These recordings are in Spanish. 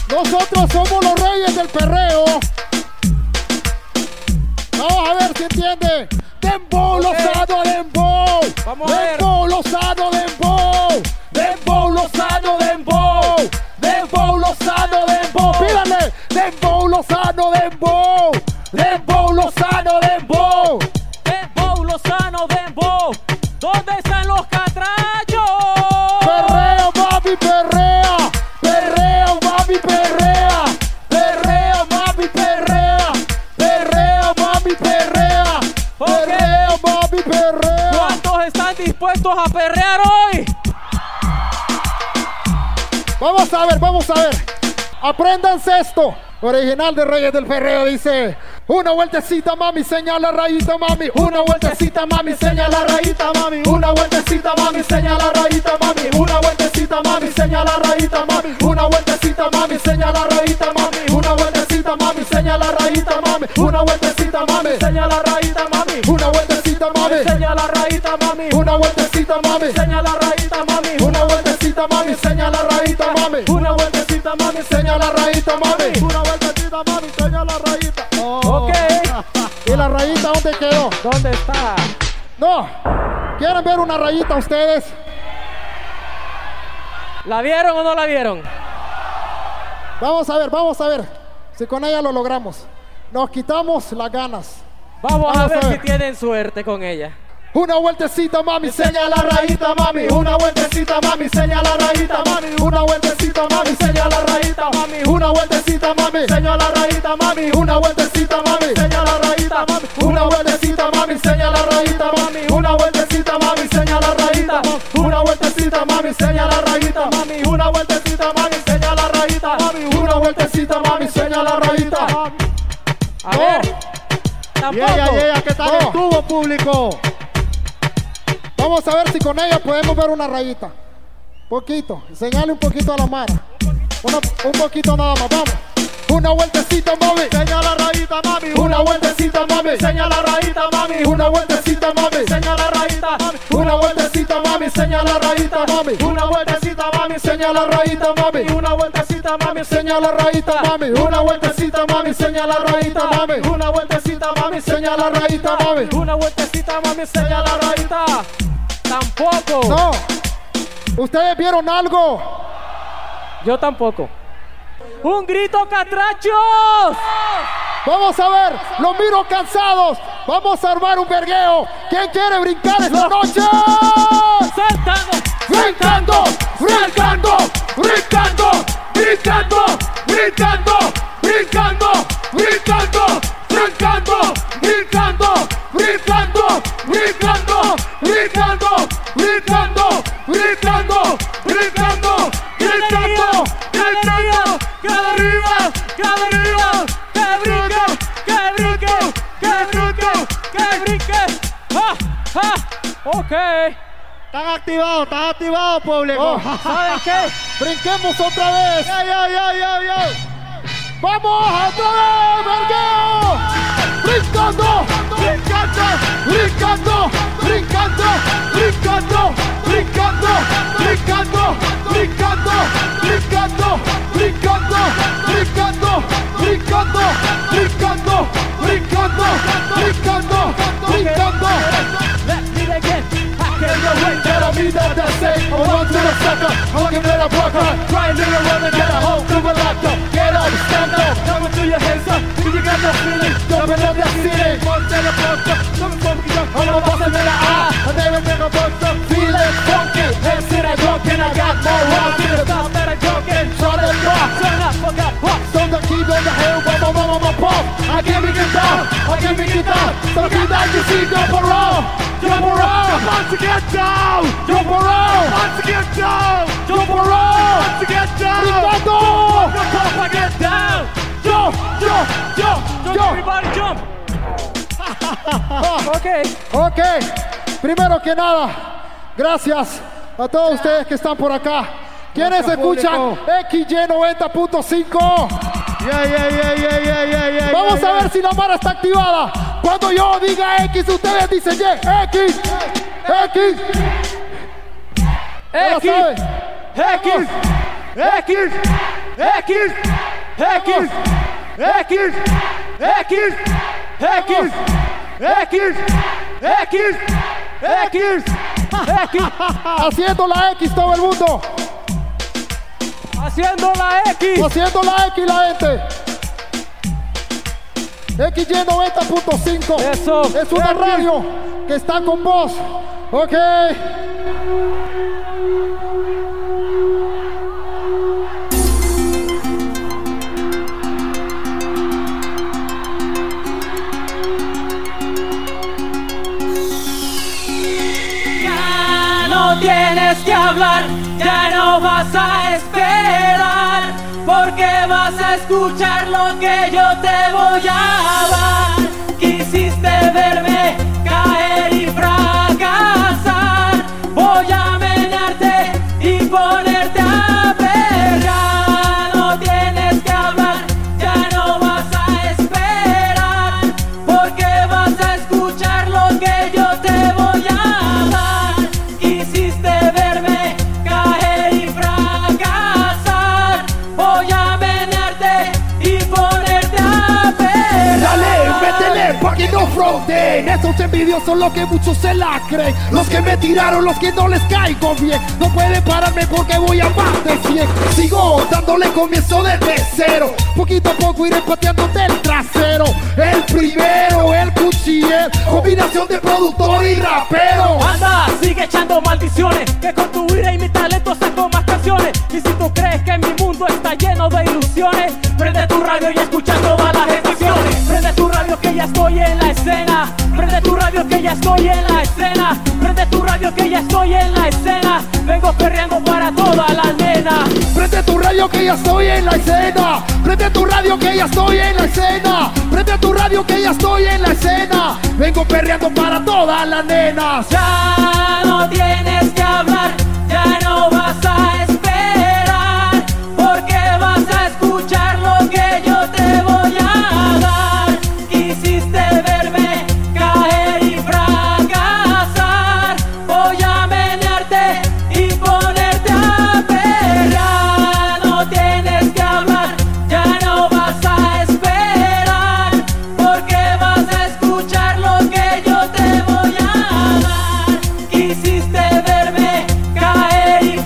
Nosotros somos los reyes del perreo. Vamos a ver si entiende. Dembow, Lozano, dembow. Vamos a ver. Dembow, Lozano, dembow. Dembow, Lozano, dembow. Dembow, Lozano, dembow. Pídale. Dembow, Lozano, dembow. Dembow, Lozano, dembow. Dembow, Lozano, dembow. ¿Dónde están los catrachos? Perreo, mami, perrea. Perreo, mami, perrea. Perreo, mami, perrea. Perreo, mami, perrea. Perreo, mami, perrea. ¿Cuántos están dispuestos a perrear hoy? Vamos a ver, vamos a ver. Apréndanse esto. Original de Reyes del Perreo dice: una vueltecita, mami, señala rayita, mami. Una vueltecita, mami, señala rayita, mami. Una vueltecita, mami, señala rayita, mami. Una vueltecita, mami, señala rayita, mami. Una vueltecita, mami, señala rayita, mami. Una vueltecita, mami, señala rayita, mami. Una vueltecita, mami, señala rayita, mami. Una vueltecita, mami, señala rayita, mami. Una vueltecita, mami, señala rayita, mami. Una vueltecita, mami, señala rayita, mami. Una vueltecita, mami, señala rayita, mami. Una vueltecita, mami, señala rayita. Ok. ¿Y la rayita dónde quedó? ¿Dónde está? No. ¿Quieren ver una rayita ustedes? ¿La vieron o no la vieron? Vamos a ver si con ella lo logramos. Nos quitamos las ganas. Vamos a ver si tienen suerte con ella. Una vueltecita, mami, señala rayita, mami. Una vueltecita, mami, señala rayita, mami. Una vueltecita, mami, señala rayita, mami. Una vueltecita, mami, señala rayita, mami. Una vueltecita, mami, señala rayita, mami. Una vueltecita, mami, señala rayita, mami. Una vueltecita, mami, señala rayita. Una vueltecita, mami, señala rayita, mami. Una vueltecita, mami, señala rayita, mami. Una vueltecita, mami, señala rayita. A ver. Tampoco. ¿qué tal estuvo, público? Vamos a ver si con ella podemos ver una rayita. Poquito, enseñale un poquito a la Mara. Un poquito nada más, vamos. Una vueltecita, mami, señala rayita, mami. Una vueltecita, mami, señala rayita, mami. Una vueltecita, mami, señala rayita, mami. Una vueltecita, mami, señala rayita, mami. Una vueltecita, mami, señala rayita, mami. Una vueltecita, mami, señala rayita, mami. Una vueltecita, mami, señala rayita, mami. Una vueltecita, mami, señala rayita, mami. Una vueltecita, mami, señala rayita. Tampoco. No. ¿Ustedes vieron algo? Yo tampoco. ¡Un grito, catrachos! Vamos a ver, los miro cansados. Vamos a armar un vergueo. ¿Quién quiere brincar esta noche? ¡Saltando! Brincando, brincando, brincando, brincando, brincando, brincando, brincando, brincando, brincando, brincando, brincando, brincando, brincando, brincando, brincando, gritando, gritando, que arriba, que arriba, que brinque, que brinque, que brinque, que brinque. ¡Ah! ¡Ah! Ok. Están activados, público. ¿Saben qué? Brinquemos otra vez. Vamos otra vez, vergueo. Brincando, brincando, brincando, brincando, brincando, brincando, brincando, brincando, brincando, brincando, brincando, brincando, brincando, brincando, brincando, brincando. Let me again. Tell me that I say, I want to the sucker, looking at a broker, trying to run and get a hold to a laptop. Get up, stand up, come to your hands up, if you got the feeling, jumping up that ceiling. One to the poster, coming from the I'm a boss in the eye, and they will make a poster, feeling funky. Hands in a drunk and I got more rock in the top that I drunk and try to rock. Turn up, forgot pop, so the key on the hill, mama, pop. I give me guitar, so keep that you see, jump around, jump around. Want to get down, jump around. Want to get down, jump around. Want to get down, Pop, I get down. jump, Jump, everybody, jump. Ok, primero que nada, gracias a todos ustedes que están por acá. ¿Quiénes escuchan XY 90.5? Vamos a ver si la Mara está activada. Cuando yo diga X, ustedes dicen Y. X. X. X, X, X, X, X, X, X, X, X. Haciendo la X todo el mundo. Haciendo la X. Haciendo la X la gente. XY 90.5. Eso. Es una X. radio que está con vos. Ok. Ya no tienes que hablar, ya no vas a esperar, porque vas a escuchar lo que yo te voy a dar. Quisiste verme caer y fracasar, voy a menearte y ponerte a ver. Ya no tienes que hablar, ya no vas a esperar, porque vas a escuchar lo que yo te voy a dar. Quisiste verme caer y fracasar, voy a menearte y ponerte a ver. Dale, métele pa' que no fronten. Esos envidiosos los que muchos se la creen. Los que me tiraron, los que no les caigo bien. No pueden pararme porque voy a más de 100. Sigo dándole comienzo desde cero. Poquito a poco iré pateándote el trasero. El primero, el cuchillo, combinación de productor y rapero. Anda, sigue echando maldiciones, que con tu ira y mi talento saco más canciones. Y si tú crees que mi mundo está lleno de ilusiones, prende tu radio y escucha todas las estaciones. Prende tu radio que ya estoy en la escena. Prende tu radio que ya estoy en la escena. Prende tu radio que ya estoy en la escena. Vengo perreando para todas las nenas. Prende tu radio que ya estoy en la escena. Prende tu radio que ya estoy en la escena. Prende tu radio que ya estoy en la escena. Vengo perreando para todas las nenas. Ya no tienes que hablar, ya no vas a esperar, porque vas a escuchar lo que yo te voy a dar. Quisiste verme caer y fracasar, voy a menearte y ponerte a ver. Ya no tienes que hablar, ya no vas a esperar, porque vas a escuchar lo que yo te voy a dar. Quisiste verme caer y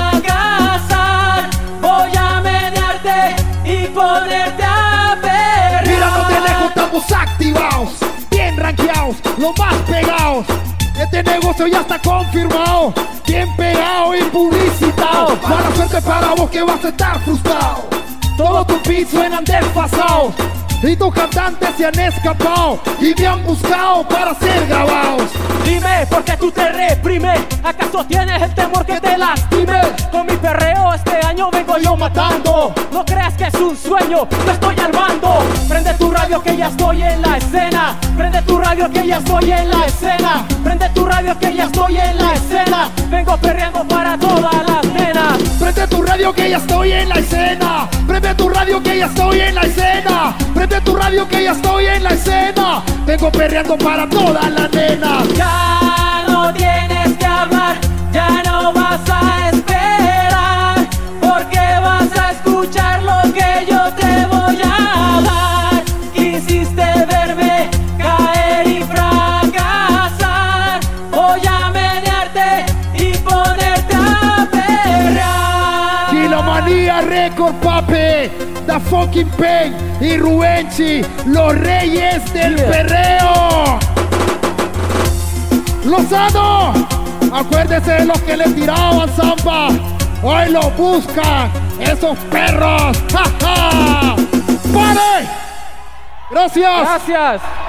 fracasar, voy a menearte y ponerte a ver. Mira, no te lejos, estamos activados, bien rankeados, los más pegados. Este negocio ya está confirmado, bien pegado y publicitado. Mala suerte para vos que vas a estar frustrado. Todos tus beats suenan desfasados y tus cantantes se han escapado y me han buscado para ser grabados. Dime, ¿por qué tú te reprimes? ¿Acaso tienes el temor que te lastime? Con mi perreo este año vengo yo matando. No creas que es un sueño, no estoy al mando. Prende tu radio que ya estoy en la escena. Prende tu radio que ya estoy en la escena. Prende tu radio que ya estoy en la escena. Vengo perreando para todas las nenas. Prende tu radio que ya estoy en la escena. Prende tu radio que ya estoy en la escena. Prende tu radio que ya estoy en la escena. Vengo perreando para todas las nenas. Ya no tienes que hablar, ya no vas a esperar, porque vas a escuchar lo que yo te voy a dar. Quisiste verme caer y fracasar, voy a menearte y ponerte a perrear. Kilomanía Record, papi, Da Fucking Pain y Rubenchi, los reyes del perreo. Lozano, acuérdese de los que le tiraban samba, hoy lo buscan esos perros. ¡Ja, ja! ¡Pare! Gracias. Gracias.